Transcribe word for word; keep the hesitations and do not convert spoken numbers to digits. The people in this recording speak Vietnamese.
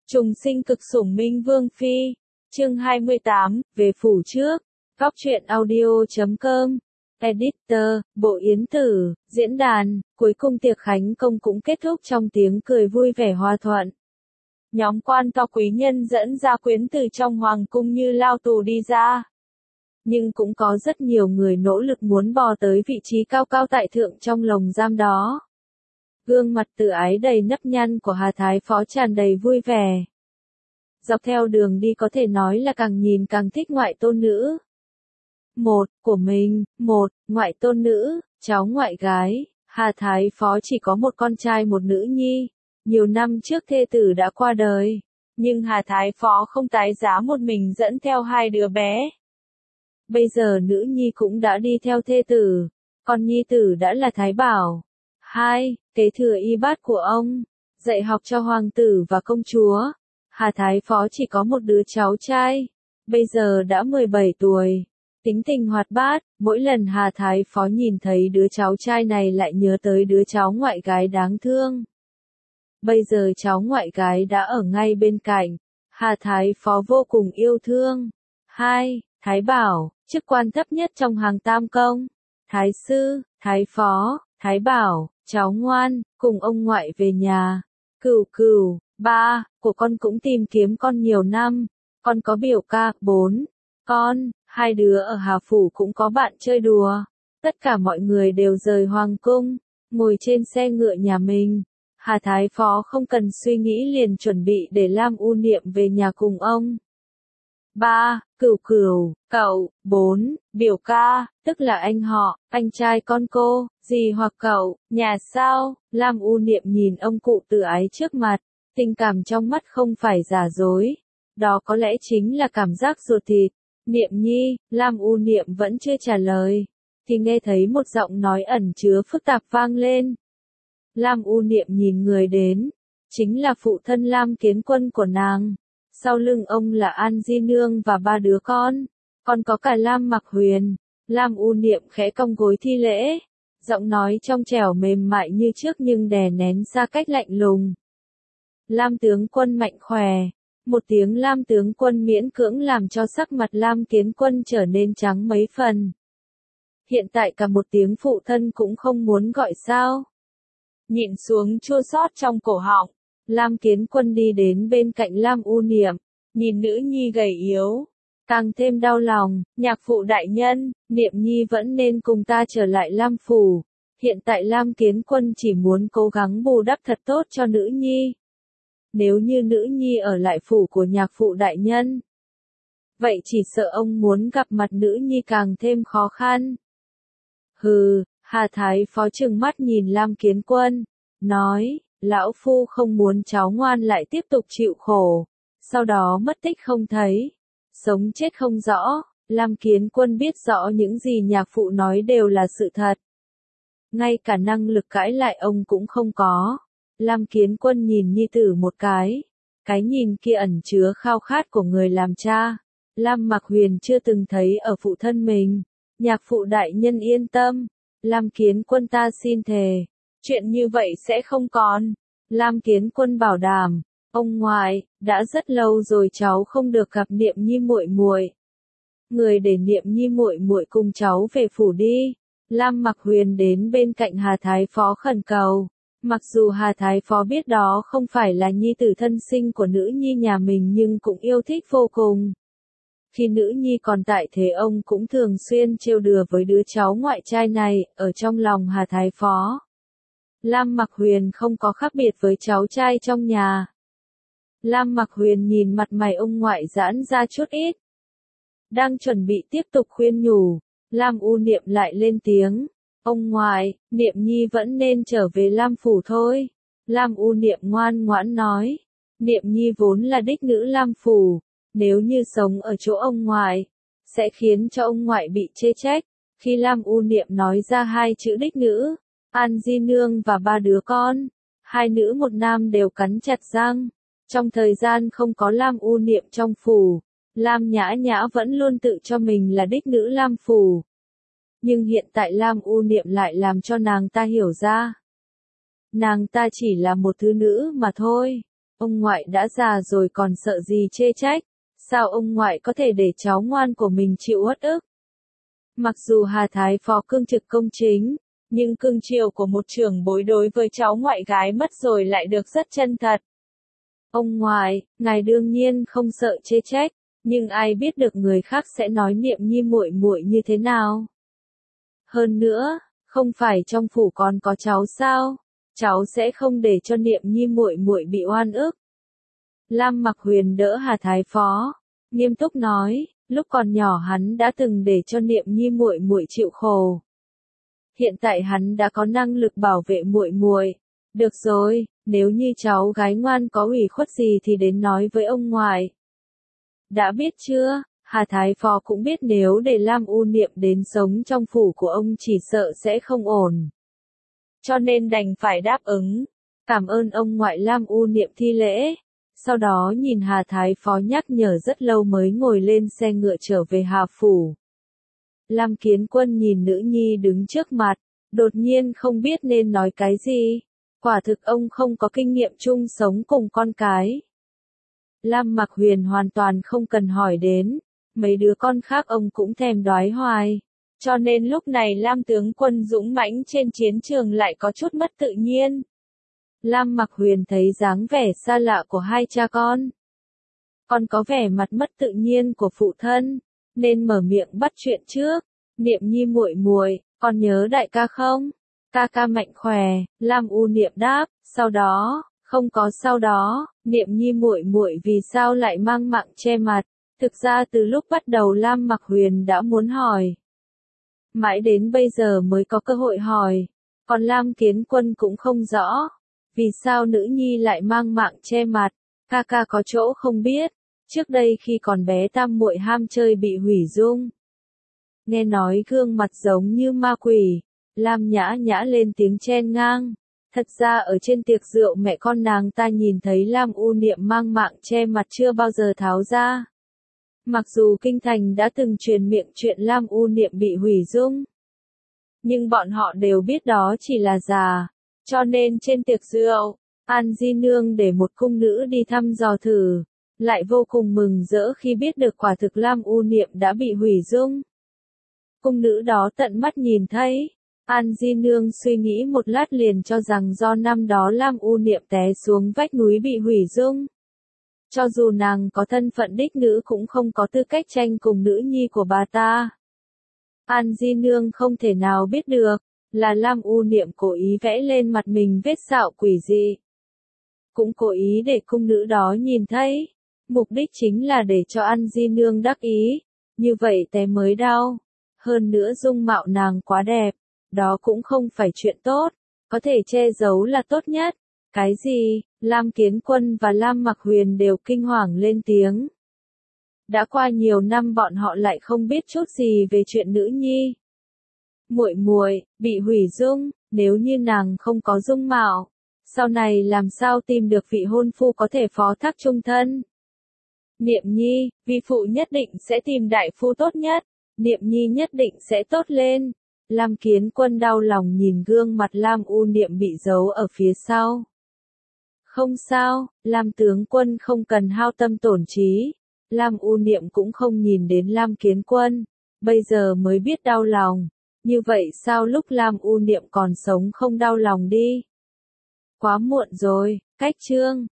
Trùng sinh cực sủng Minh Vương Phi. Chương hai mươi tám, về phủ trước. Góc truyện audio chấm com. Editor, Bộ Yến Tử, diễn đàn, cuối cùng tiệc khánh công cũng kết thúc trong tiếng cười vui vẻ hòa thuận. Nhóm quan to quý nhân dẫn ra quyến từ trong hoàng cung như lao tù đi ra. Nhưng cũng có rất nhiều người nỗ lực muốn bò tới vị trí cao cao tại thượng trong lồng giam đó. Gương mặt tự ái đầy nếp nhăn của Hà Thái Phó tràn đầy vui vẻ. Dọc theo đường đi có thể nói là càng nhìn càng thích ngoại tôn nữ. Một, của mình, một, ngoại tôn nữ, cháu ngoại gái, Hà Thái Phó chỉ có một con trai một nữ nhi. Nhiều năm trước thê tử đã qua đời, nhưng Hà Thái Phó không tái giá một mình dẫn theo hai đứa bé. Bây giờ nữ nhi cũng đã đi theo thê tử, con nhi tử đã là Thái Bảo. Hai, kế thừa y bát của ông, dạy học cho hoàng tử và công chúa. Hà Thái Phó chỉ có một đứa cháu trai, bây giờ đã mười bảy tuổi, tính tình hoạt bát, mỗi lần Hà Thái Phó nhìn thấy đứa cháu trai này lại nhớ tới đứa cháu ngoại gái đáng thương. Bây giờ cháu ngoại gái đã ở ngay bên cạnh, Hà Thái Phó vô cùng yêu thương. Hai, Thái Bảo, chức quan thấp nhất trong hàng tam công. Thái sư, Thái Phó, Thái Bảo, cháu ngoan, cùng ông ngoại về nhà. Cửu Cửu, ba, của con cũng tìm kiếm con nhiều năm, con có biểu ca. Bốn, con, hai đứa ở Hà Phủ cũng có bạn chơi đùa. Tất cả mọi người đều rời hoàng cung, ngồi trên xe ngựa nhà mình. Hà Thái Phó không cần suy nghĩ liền chuẩn bị để Lam U Niệm về nhà cùng ông. Ba, Cửu Cửu, cậu. Bốn, biểu ca, tức là anh họ, anh trai con cô, dì hoặc cậu, nhà sao? Lam U Niệm nhìn ông cụ tự ái trước mặt, tình cảm trong mắt không phải giả dối. Đó có lẽ chính là cảm giác ruột thịt. Niệm nhi, Lam U Niệm vẫn chưa trả lời, thì nghe thấy một giọng nói ẩn chứa phức tạp vang lên. Lam U Niệm nhìn người đến, chính là phụ thân Lam Kiến Quân của nàng. Sau lưng ông là An Di Nương và ba đứa con, còn có cả Lam Mặc Huyền. Lam U Niệm khẽ cong gối thi lễ, giọng nói trong trẻo mềm mại như trước nhưng đè nén xa cách lạnh lùng. Lam tướng quân mạnh khỏe. Một tiếng Lam tướng quân miễn cưỡng làm cho sắc mặt Lam Kiến Quân trở nên trắng mấy phần. Hiện tại cả một tiếng phụ thân cũng không muốn gọi sao. Nhịn xuống chua xót trong cổ họng, Lam Kiến Quân đi đến bên cạnh Lam U Niệm, nhìn nữ nhi gầy yếu, càng thêm đau lòng. Nhạc phụ đại nhân, Niệm nhi vẫn nên cùng ta trở lại Lam Phủ. Hiện tại Lam Kiến Quân chỉ muốn cố gắng bù đắp thật tốt cho nữ nhi. Nếu như nữ nhi ở lại phủ của nhạc phụ đại nhân, vậy chỉ sợ ông muốn gặp mặt nữ nhi càng thêm khó khăn. Hừ, Hà Thái Phó trừng mắt nhìn Lam Kiến Quân, nói, lão phu không muốn cháu ngoan lại tiếp tục chịu khổ, sau đó mất tích không thấy, sống chết không rõ. Lam Kiến Quân biết rõ những gì nhạc phụ nói đều là sự thật. Ngay cả năng lực cãi lại ông cũng không có. Lam Kiến Quân nhìn nhi tử một cái, cái nhìn kia ẩn chứa khao khát của người làm cha. Lam Mặc Huyền chưa từng thấy ở phụ thân mình. Nhạc phụ đại nhân yên tâm, Lam Kiến Quân ta xin thề, chuyện như vậy sẽ không còn. Lam Kiến Quân bảo đảm, ông ngoại, đã rất lâu rồi cháu không được gặp Niệm nhi muội muội. Người để Niệm nhi muội muội cùng cháu về phủ đi. Lam Mặc Huyền đến bên cạnh Hà Thái Phó khẩn cầu. Mặc dù Hà Thái Phó biết đó không phải là nhi tử thân sinh của nữ nhi nhà mình nhưng cũng yêu thích vô cùng. Khi nữ nhi còn tại thế ông cũng thường xuyên trêu đùa với đứa cháu ngoại trai này, ở trong lòng Hà Thái Phó. Lam Mặc Huyền không có khác biệt với cháu trai trong nhà. Lam Mặc Huyền nhìn mặt mày ông ngoại giãn ra chút ít. Đang chuẩn bị tiếp tục khuyên nhủ, Lam U Niệm lại lên tiếng. Ông ngoại, Niệm nhi vẫn nên trở về Lam Phủ thôi. Lam U Niệm ngoan ngoãn nói. Niệm nhi vốn là đích nữ Lam Phủ, nếu như sống ở chỗ ông ngoại, sẽ khiến cho ông ngoại bị chê trách. Khi Lam U Niệm nói ra hai chữ đích nữ, An Di Nương và ba đứa con, hai nữ một nam đều cắn chặt răng. Trong thời gian không có Lam U Niệm trong phủ, Lam Nhã Nhã vẫn luôn tự cho mình là đích nữ Lam Phủ. Nhưng hiện tại Lam U Niệm lại làm cho nàng ta hiểu ra. Nàng ta chỉ là một thứ nữ mà thôi. Ông ngoại đã già rồi còn sợ gì chê trách, sao ông ngoại có thể để cháu ngoan của mình chịu uất ức. Mặc dù Hà Thái Phó cương trực công chính, nhưng cương chiều của một trưởng bối đối với cháu ngoại gái mất rồi lại được rất chân thật. Ông ngoại, ngài đương nhiên không sợ chê trách, nhưng ai biết được người khác sẽ nói Niệm Nhi muội muội như thế nào. Hơn nữa, không phải trong phủ còn có cháu sao? Cháu sẽ không để cho Niệm Nhi muội muội bị oan ức. Lam Mặc Huyền đỡ Hà Thái Phó, nghiêm túc nói, lúc còn nhỏ hắn đã từng để cho Niệm Nhi muội muội chịu khổ. Hiện tại hắn đã có năng lực bảo vệ muội muội. Được rồi, nếu như cháu gái ngoan có ủy khuất gì thì đến nói với ông ngoại. Đã biết chưa? Hà Thái Phó cũng biết nếu để Lam U Niệm đến sống trong phủ của ông chỉ sợ sẽ không ổn. Cho nên đành phải đáp ứng. Cảm ơn ông ngoại. Lam U Niệm thi lễ. Sau đó nhìn Hà Thái Phó nhắc nhở rất lâu mới ngồi lên xe ngựa trở về Hà Phủ. Lam Kiến Quân nhìn nữ nhi đứng trước mặt, đột nhiên không biết nên nói cái gì. Quả thực ông không có kinh nghiệm chung sống cùng con cái. Lam Mặc Huyền hoàn toàn không cần hỏi đến, mấy đứa con khác ông cũng thèm đoái hoài. Cho nên lúc này Lam tướng quân dũng mãnh trên chiến trường lại có chút mất tự nhiên. Lam Mặc Huyền thấy dáng vẻ xa lạ của hai cha con, còn có vẻ mặt mất tự nhiên của phụ thân, nên mở miệng bắt chuyện trước. Niệm Nhi muội muội, con nhớ đại ca không? Ca ca mạnh khỏe. Lam U Niệm đáp. Sau đó, không có sau đó, Niệm Nhi muội muội vì sao lại mang mạng che mặt? Thực ra từ lúc bắt đầu Lam Mặc Huyền đã muốn hỏi, mãi đến bây giờ mới có cơ hội hỏi. Còn Lam Kiến Quân cũng không rõ, vì sao nữ nhi lại mang mạng che mặt. Ca ca có chỗ không biết, trước đây khi còn bé tam muội ham chơi bị hủy dung. Nghe nói gương mặt giống như ma quỷ. Lam Nhã Nhã lên tiếng chen ngang. Thật ra ở trên tiệc rượu mẹ con nàng ta nhìn thấy Lam U Niệm mang mạng che mặt chưa bao giờ tháo ra. Mặc dù kinh thành đã từng truyền miệng chuyện Lam U Niệm bị hủy dung, nhưng bọn họ đều biết đó chỉ là giả. Cho nên trên tiệc rượu, An Di Nương để một cung nữ đi thăm dò thử, lại vô cùng mừng rỡ khi biết được quả thực Lam U Niệm đã bị hủy dung. Cung nữ đó tận mắt nhìn thấy. An Di Nương suy nghĩ một lát liền cho rằng do năm đó Lam U Niệm té xuống vách núi bị hủy dung. Cho dù nàng có thân phận đích nữ cũng không có tư cách tranh cùng nữ nhi của bà ta. An Di Nương không thể nào biết được, là Lam U Niệm cố ý vẽ lên mặt mình vết sẹo quỷ dị. Cũng cố ý để cung nữ đó nhìn thấy. Mục đích chính là để cho An Di Nương đắc ý. Như vậy té mới đau. Hơn nữa dung mạo nàng quá đẹp. Đó cũng không phải chuyện tốt. Có thể che giấu là tốt nhất. Cái gì? Lam Kiến Quân và Lam Mặc Huyền đều kinh hoàng lên tiếng. Đã qua nhiều năm bọn họ lại không biết chút gì về chuyện nữ nhi. Muội muội bị hủy dung, nếu như nàng không có dung mạo, sau này làm sao tìm được vị hôn phu có thể phó thác chung thân? Niệm Nhi, vi phụ nhất định sẽ tìm đại phu tốt nhất, Niệm Nhi nhất định sẽ tốt lên. Lam Kiến Quân đau lòng nhìn gương mặt Lam U Niệm bị giấu ở phía sau. Không sao, Lam tướng quân không cần hao tâm tổn trí. Lam U Niệm cũng không nhìn đến Lam Kiến Quân, bây giờ mới biết đau lòng. Như vậy sao lúc Lam U Niệm còn sống không đau lòng đi? Quá muộn rồi, cách chương.